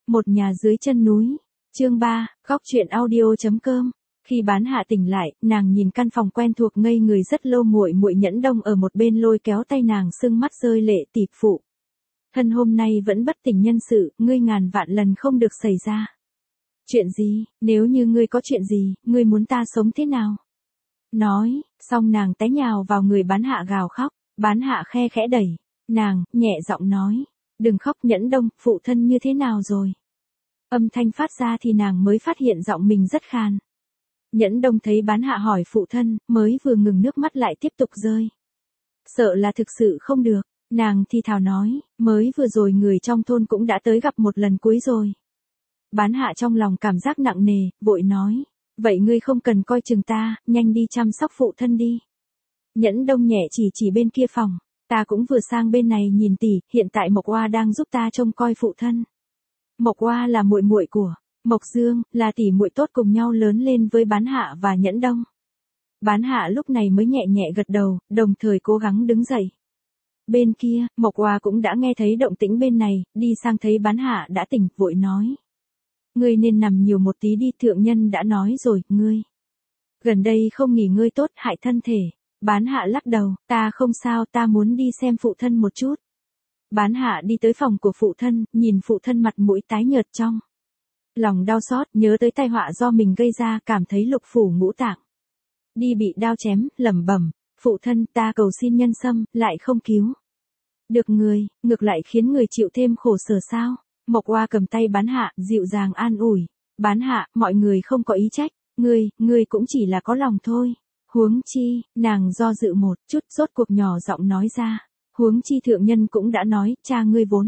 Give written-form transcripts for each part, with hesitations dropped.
Một nhà dưới chân núi. Chương 3, góc truyện audio.com. Khi Bán Hạ tỉnh lại, nàng nhìn căn phòng quen thuộc ngây người rất lâu, muội muội Nhẫn Đông ở một bên lôi kéo tay nàng, sưng mắt rơi lệ, tỷ phụ. Thân hôm nay vẫn bất tỉnh nhân sự, ngươi ngàn vạn lần không được xảy ra. Chuyện gì, nếu như ngươi có chuyện gì, ngươi muốn ta sống thế nào? Nói, xong nàng té nhào vào người Bán Hạ gào khóc. Bán Hạ khe khẽ đẩy nàng, nhẹ giọng nói, đừng khóc Nhẫn Đông, phụ thân như thế nào rồi? Âm thanh phát ra thì nàng mới phát hiện giọng mình rất khàn. Nhẫn Đông thấy Bán Hạ hỏi phụ thân, mới vừa ngừng nước mắt lại tiếp tục rơi. Sợ là thực sự không được, nàng thì thào nói, mới vừa rồi người trong thôn cũng đã tới gặp một lần cuối rồi. Bán Hạ trong lòng cảm giác nặng nề, vội nói, vậy ngươi không cần coi chừng ta, nhanh đi chăm sóc phụ thân đi. Nhẫn Đông nhẹ chỉ bên kia phòng, ta cũng vừa sang bên này nhìn tỷ, hiện tại Mộc Oa đang giúp ta trông coi phụ thân. Mộc Oa là muội muội của Mộc Dương, là tỷ muội tốt cùng nhau lớn lên với Bán Hạ và Nhẫn Đông. Bán Hạ lúc này mới nhẹ nhẹ gật đầu, đồng thời cố gắng đứng dậy. Bên kia, Mộc Oa cũng đã nghe thấy động tĩnh bên này, đi sang thấy Bán Hạ đã tỉnh, vội nói. Ngươi nên nằm nhiều một tí đi, thượng nhân đã nói rồi, ngươi. Gần đây không nghỉ ngơi tốt, hại thân thể. Bán Hạ lắc đầu, ta không sao, ta muốn đi xem phụ thân một chút. Bán Hạ đi tới phòng của phụ thân, nhìn phụ thân mặt mũi tái nhợt trong lòng đau xót, nhớ tới tai họa do mình gây ra, cảm thấy lục phủ ngũ tạng đi bị đao chém, lẩm bẩm, phụ thân, ta cầu xin nhân sâm, lại không cứu được người, ngược lại khiến người chịu thêm khổ sở sao? Mộc Oa cầm tay Bán Hạ, dịu dàng an ủi, Bán Hạ, mọi người không có ý trách, ngươi cũng chỉ là có lòng thôi. Huống chi, nàng do dự một chút, rốt cuộc nhỏ giọng nói ra, huống chi thượng nhân cũng đã nói, cha ngươi vốn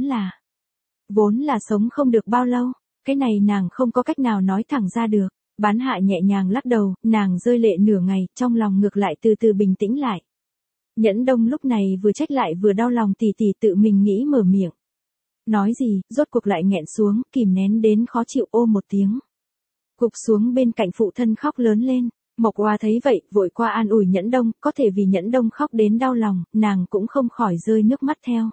là sống không được bao lâu. Cái này nàng không có cách nào nói thẳng ra được. Bán Hạ nhẹ nhàng lắc đầu, nàng rơi lệ nửa ngày, trong lòng ngược lại từ từ bình tĩnh lại. Nhẫn Đông lúc này vừa trách lại vừa đau lòng, tỷ tỷ tự mình nghĩ mở miệng. Nói gì, rốt cuộc lại nghẹn xuống, kìm nén đến khó chịu, ô một tiếng. Gục xuống bên cạnh phụ thân khóc lớn lên. Mộc Oa thấy vậy, vội qua an ủi Nhẫn Đông, có thể vì Nhẫn Đông khóc đến đau lòng, nàng cũng không khỏi rơi nước mắt theo.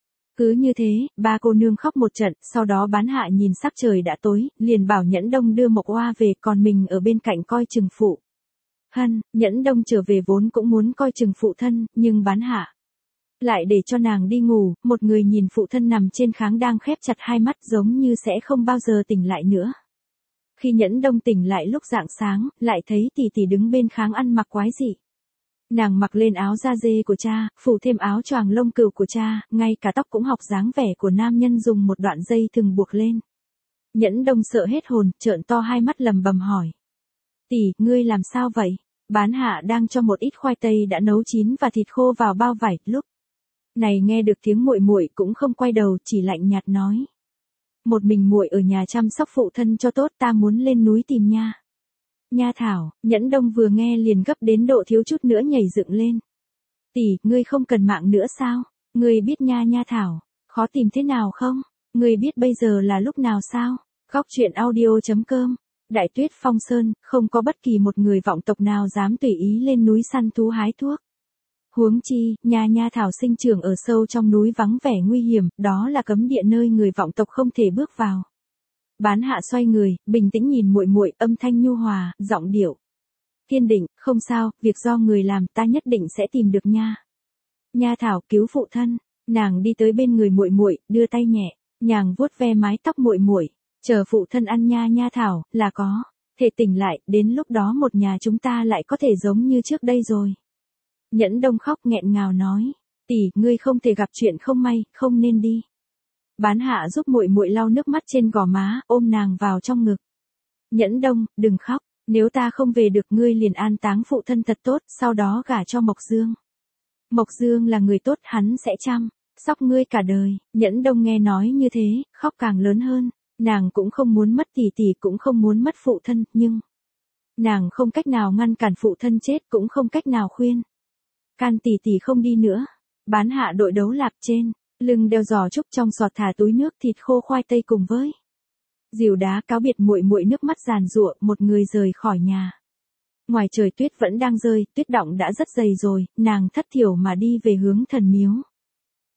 Cứ như thế, ba cô nương khóc một trận, sau đó Bán Hạ nhìn sắc trời đã tối, liền bảo Nhẫn Đông đưa Mộc Oa về, còn mình ở bên cạnh coi chừng phụ thân. Nhẫn Đông trở về vốn cũng muốn coi chừng phụ thân, nhưng Bán Hạ lại để cho nàng đi ngủ, một người nhìn phụ thân nằm trên kháng đang khép chặt hai mắt, giống như sẽ không bao giờ tỉnh lại nữa. Khi Nhẫn Đông tỉnh lại lúc rạng sáng, lại thấy tỷ tỷ đứng bên kháng ăn mặc quái dị. Nàng mặc lên áo da dê của cha, phủ thêm áo choàng lông cừu của cha, ngay cả tóc cũng học dáng vẻ của nam nhân, dùng một đoạn dây thừng buộc lên. Nhẫn Đông sợ hết hồn, trợn to hai mắt lầm bầm hỏi. Tỷ, ngươi làm sao vậy? Bán Hạ đang cho một ít khoai tây đã nấu chín và thịt khô vào bao vải, lúc này nghe được tiếng muội muội cũng không quay đầu, chỉ lạnh nhạt nói. Một mình muội ở nhà chăm sóc phụ thân cho tốt, ta muốn lên núi tìm nha. Nha Thảo. Nhẫn Đông vừa nghe liền gấp đến độ thiếu chút nữa nhảy dựng lên. Tỷ, ngươi không cần mạng nữa sao? Ngươi biết Nha Thảo khó tìm thế nào không? Ngươi biết bây giờ là lúc nào sao? Góc truyện audio.com. Đại tuyết phong sơn, không có bất kỳ một người vọng tộc nào dám tùy ý lên núi săn thú hái thuốc. Huống chi, Nha Thảo sinh trưởng ở sâu trong núi vắng vẻ nguy hiểm, đó là cấm địa nơi người vọng tộc không thể bước vào. Bán Hạ xoay người, bình tĩnh nhìn muội muội, âm thanh nhu hòa, giọng điệu kiên định, không sao, việc do người làm, ta nhất định sẽ tìm được nha. Nha Thảo cứu phụ thân. Nàng đi tới bên người muội muội, đưa tay nhẹ nhàng vuốt ve mái tóc muội muội, chờ phụ thân ăn Nha Thảo, là có thể tỉnh lại, đến lúc đó một nhà chúng ta lại có thể giống như trước đây rồi. Nhẫn Đông khóc nghẹn ngào nói, tỷ, ngươi không thể gặp chuyện không may, không nên đi. Bán Hạ giúp muội muội lau nước mắt trên gò má, ôm nàng vào trong ngực. Nhẫn Đông, đừng khóc, nếu ta không về được ngươi liền an táng phụ thân thật tốt, sau đó gả cho Mộc Dương. Mộc Dương là người tốt, hắn sẽ chăm sóc ngươi cả đời. Nhẫn Đông nghe nói như thế, khóc càng lớn hơn. Nàng cũng không muốn mất tỷ tỷ, cũng không muốn mất phụ thân, nhưng nàng không cách nào ngăn cản phụ thân chết, cũng không cách nào khuyên can tỷ tỷ không đi nữa. Bán Hạ đội đấu lạp trên lưng đeo giò trúc, trong giọt thả túi nước, thịt khô, khoai tây cùng với dìu đá, cáo biệt muội muội, nước mắt giàn giụa, một người rời khỏi nhà. Ngoài trời tuyết vẫn đang rơi, tuyết đọng đã rất dày rồi, nàng thất thiểu mà đi về hướng thần miếu.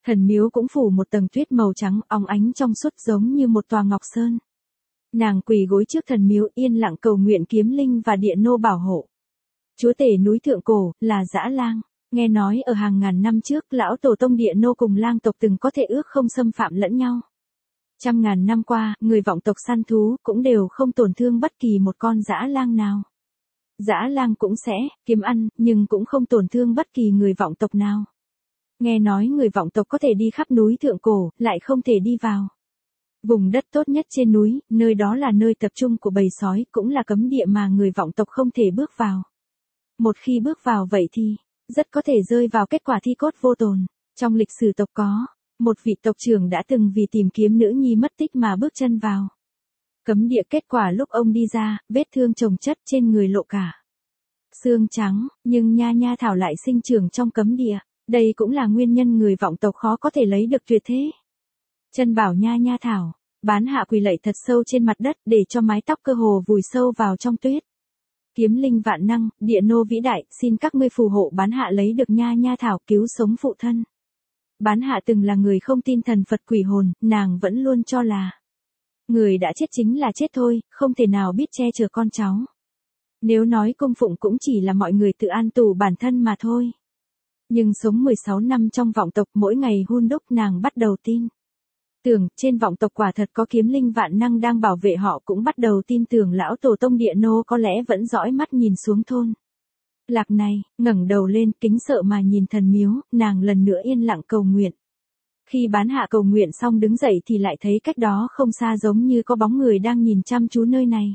Thần miếu cũng phủ một tầng tuyết màu trắng óng ánh trong suốt giống như một tòa ngọc sơn. Nàng quỳ gối trước thần miếu yên lặng cầu nguyện kiếm linh và địa nô bảo hộ. Chúa tể núi Thượng Cổ, là Dã Lang. Nghe nói ở hàng ngàn năm trước lão tổ tông địa nô cùng lang tộc từng có thể ước không xâm phạm lẫn nhau. Trăm ngàn năm qua, người vọng tộc săn thú cũng đều không tổn thương bất kỳ một con dã lang nào. Dã lang cũng sẽ kiếm ăn, nhưng cũng không tổn thương bất kỳ người vọng tộc nào. Nghe nói người vọng tộc có thể đi khắp núi Thượng Cổ, lại không thể đi vào. Vùng đất tốt nhất trên núi, nơi đó là nơi tập trung của bầy sói, cũng là cấm địa mà người vọng tộc không thể bước vào. Một khi bước vào vậy thì, rất có thể rơi vào kết quả thi cốt vô tồn. Trong lịch sử tộc có, một vị tộc trưởng đã từng vì tìm kiếm nữ nhi mất tích mà bước chân vào cấm địa, kết quả lúc ông đi ra, vết thương chồng chất trên người lộ cả xương trắng, nhưng nha nha thảo lại sinh trưởng trong cấm địa. Đây cũng là nguyên nhân người vọng tộc khó có thể lấy được tuyệt thế chân bảo nha nha thảo. Bán hạ quỳ lạy thật sâu trên mặt đất để cho mái tóc cơ hồ vùi sâu vào trong tuyết. Kiếm linh vạn năng, địa nô vĩ đại, xin các ngươi phù hộ bán hạ lấy được nha nha thảo cứu sống phụ thân. Bán hạ từng là người không tin thần Phật quỷ hồn, nàng vẫn luôn cho là người đã chết chính là chết thôi, không thể nào biết che chở con cháu. Nếu nói cung phụng cũng chỉ là mọi người tự an tù bản thân mà thôi. Nhưng sống 16 năm trong vọng tộc, mỗi ngày hun đúc nàng bắt đầu tin tưởng trên vọng tộc quả thật có kiếm linh vạn năng đang bảo vệ họ, cũng bắt đầu tin tưởng lão tổ tông địa nô có lẽ vẫn dõi mắt nhìn xuống thôn lạc này. Ngẩng đầu lên kính sợ mà nhìn thần miếu, nàng lần nữa yên lặng cầu nguyện. Khi bán hạ cầu nguyện xong đứng dậy thì lại thấy cách đó không xa giống như có bóng người đang nhìn chăm chú nơi này.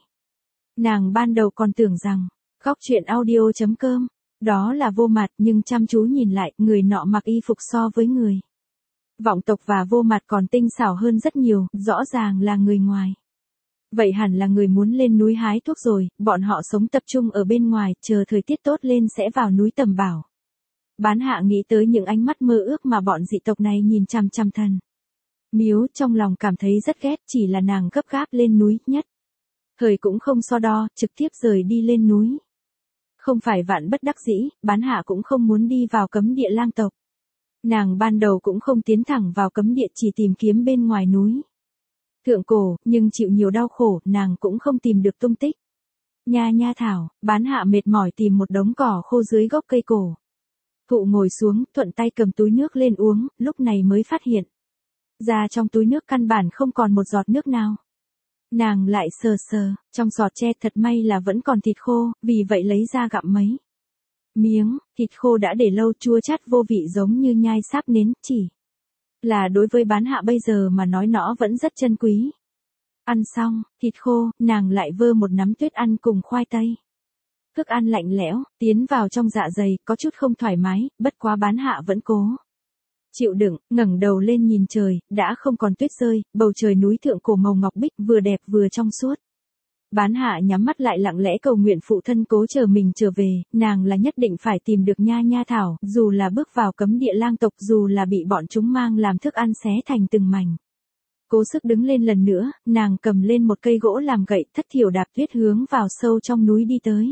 Nàng ban đầu còn tưởng rằng góc truyện audio.com đó là Vô Mặt, nhưng chăm chú nhìn lại, người nọ mặc y phục so với người vọng tộc và Vô Mặt còn tinh xảo hơn rất nhiều, rõ ràng là người ngoài. Vậy hẳn là người muốn lên núi hái thuốc rồi, bọn họ sống tập trung ở bên ngoài, chờ thời tiết tốt lên sẽ vào núi tầm bảo. Bán hạ nghĩ tới những ánh mắt mơ ước mà bọn dị tộc này nhìn chằm chằm thần miếu, trong lòng cảm thấy rất ghét, chỉ là nàng gấp gáp lên núi nhất thời cũng không so đo, trực tiếp rời đi lên núi. Không phải vạn bất đắc dĩ, bán hạ cũng không muốn đi vào cấm địa lang tộc. Nàng ban đầu cũng không tiến thẳng vào cấm địa, chỉ tìm kiếm bên ngoài núi Thượng Cổ, nhưng chịu nhiều đau khổ, nàng cũng không tìm được tung tích nha nha thảo. Bán hạ mệt mỏi tìm một đống cỏ khô dưới gốc cây cổ thụ ngồi xuống, thuận tay cầm túi nước lên uống, lúc này mới phát hiện ra trong túi nước căn bản không còn một giọt nước nào. Nàng lại sờ sờ, trong giọt tre thật may là vẫn còn thịt khô, vì vậy lấy ra gặm mấy miếng. Thịt khô đã để lâu, chua chát vô vị giống như nhai sáp nến, chỉ là đối với bán hạ bây giờ mà nói nó vẫn rất chân quý. Ăn xong thịt khô, nàng lại vơ một nắm tuyết ăn cùng khoai tây. Thức ăn lạnh lẽo, tiến vào trong dạ dày, có chút không thoải mái, bất quá bán hạ vẫn cố chịu đựng, ngẩng đầu lên nhìn trời, đã không còn tuyết rơi, bầu trời núi Thượng Cổ màu ngọc bích, vừa đẹp vừa trong suốt. Bán hạ nhắm mắt lại lặng lẽ cầu nguyện phụ thân cố chờ mình trở về, nàng là nhất định phải tìm được nha nha thảo, dù là bước vào cấm địa lang tộc, dù là bị bọn chúng mang làm thức ăn xé thành từng mảnh. Cố sức đứng lên lần nữa, nàng cầm lên một cây gỗ làm gậy, thất thiểu đạp tuyết hướng vào sâu trong núi đi tới.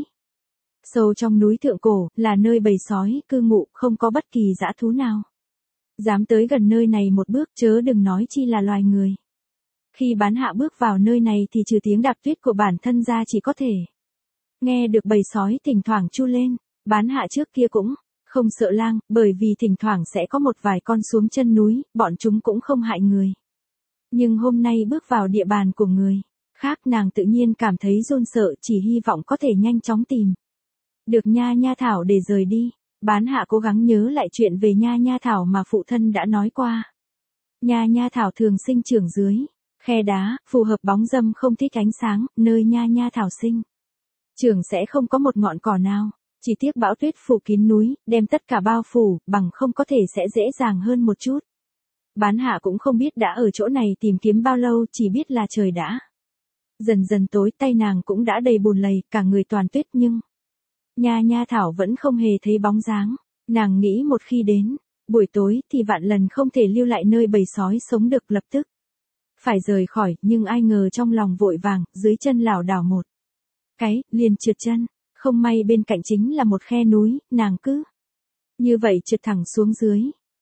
Sâu trong núi Thượng Cổ, là nơi bầy sói cư ngụ, không có bất kỳ dã thú nào dám tới gần nơi này một bước, chớ đừng nói chi là loài người. Khi bán hạ bước vào nơi này thì trừ tiếng đạp tuyết của bản thân ra chỉ có thể nghe được bầy sói thỉnh thoảng tru lên. Bán hạ trước kia cũng không sợ lang, bởi vì thỉnh thoảng sẽ có một vài con xuống chân núi, bọn chúng cũng không hại người. Nhưng hôm nay bước vào địa bàn của người khác, nàng tự nhiên cảm thấy run sợ, chỉ hy vọng có thể nhanh chóng tìm được nha nha thảo để rời đi. Bán hạ cố gắng nhớ lại chuyện về nha nha thảo mà phụ thân đã nói qua. Nha nha thảo thường sinh trưởng dưới khe đá, phù hợp bóng râm không thích ánh sáng, nơi nha nha thảo sinh trưởng sẽ không có một ngọn cỏ nào. Chỉ tiếc bão tuyết phủ kín núi, đem tất cả bao phủ, bằng không có thể sẽ dễ dàng hơn một chút. Bán hạ cũng không biết đã ở chỗ này tìm kiếm bao lâu, chỉ biết là trời đã dần dần tối, tay nàng cũng đã đầy bùn lầy, cả người toàn tuyết, nhưng nha nha thảo vẫn không hề thấy bóng dáng. Nàng nghĩ một khi đến buổi tối thì vạn lần không thể lưu lại nơi bầy sói sống được, lập tức phải rời khỏi, nhưng ai ngờ trong lòng vội vàng, dưới chân lảo đảo một cái, liền trượt chân. Không may bên cạnh chính là một khe núi, nàng cứ như vậy trượt thẳng xuống dưới.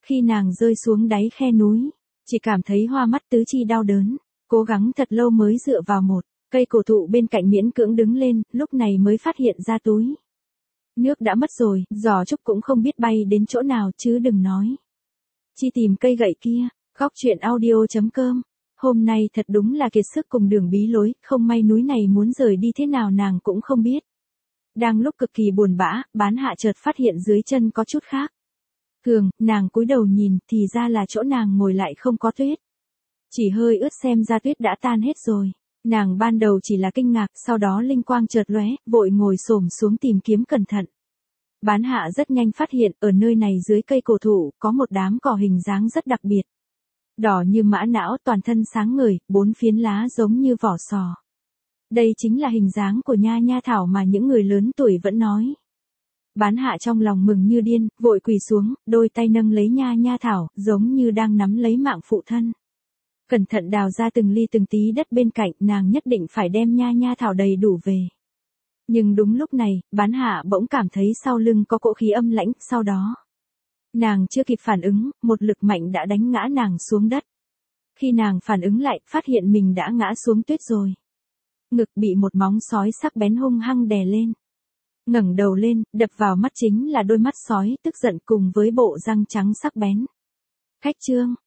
Khi nàng rơi xuống đáy khe núi, chỉ cảm thấy hoa mắt tứ chi đau đớn, cố gắng thật lâu mới dựa vào một cây cổ thụ bên cạnh miễn cưỡng đứng lên, lúc này mới phát hiện ra túi nước đã mất rồi, giò trúc cũng không biết bay đến chỗ nào chứ đừng nói chi tìm cây gậy kia. Góc chuyện audio.com. Hôm nay thật đúng là kiệt sức cùng đường bí lối, không may núi này muốn rời đi thế nào nàng cũng không biết. Đang lúc cực kỳ buồn bã, bán hạ chợt phát hiện dưới chân có chút khác thường, nàng cúi đầu nhìn thì ra là chỗ nàng ngồi lại không có tuyết. Chỉ hơi ướt xem ra tuyết đã tan hết rồi. Nàng ban đầu chỉ là kinh ngạc, sau đó linh quang chợt lóe, vội ngồi xổm xuống tìm kiếm cẩn thận. Bán hạ rất nhanh phát hiện, ở nơi này dưới cây cổ thụ, có một đám cỏ hình dáng rất đặc biệt. Đỏ như mã não, toàn thân sáng ngời, 4 phiến lá giống như vỏ sò. Đây chính là hình dáng của nha nha thảo mà những người lớn tuổi vẫn nói. Bán hạ trong lòng mừng như điên, vội quỳ xuống, đôi tay nâng lấy nha nha thảo, giống như đang nắm lấy mạng phụ thân. Cẩn thận đào ra từng ly từng tí đất bên cạnh, nàng nhất định phải đem nha nha thảo đầy đủ về. Nhưng đúng lúc này, bán hạ bỗng cảm thấy sau lưng có cỗ khí âm lãnh, sau đó. Nàng chưa kịp phản ứng, một lực mạnh đã đánh ngã nàng xuống đất. Khi nàng phản ứng lại, phát hiện mình đã ngã xuống tuyết rồi. Ngực bị một móng sói sắc bén hung hăng đè lên. Ngẩng đầu lên, đập vào mắt chính là đôi mắt sói tức giận cùng với bộ răng trắng sắc bén. Khách trương,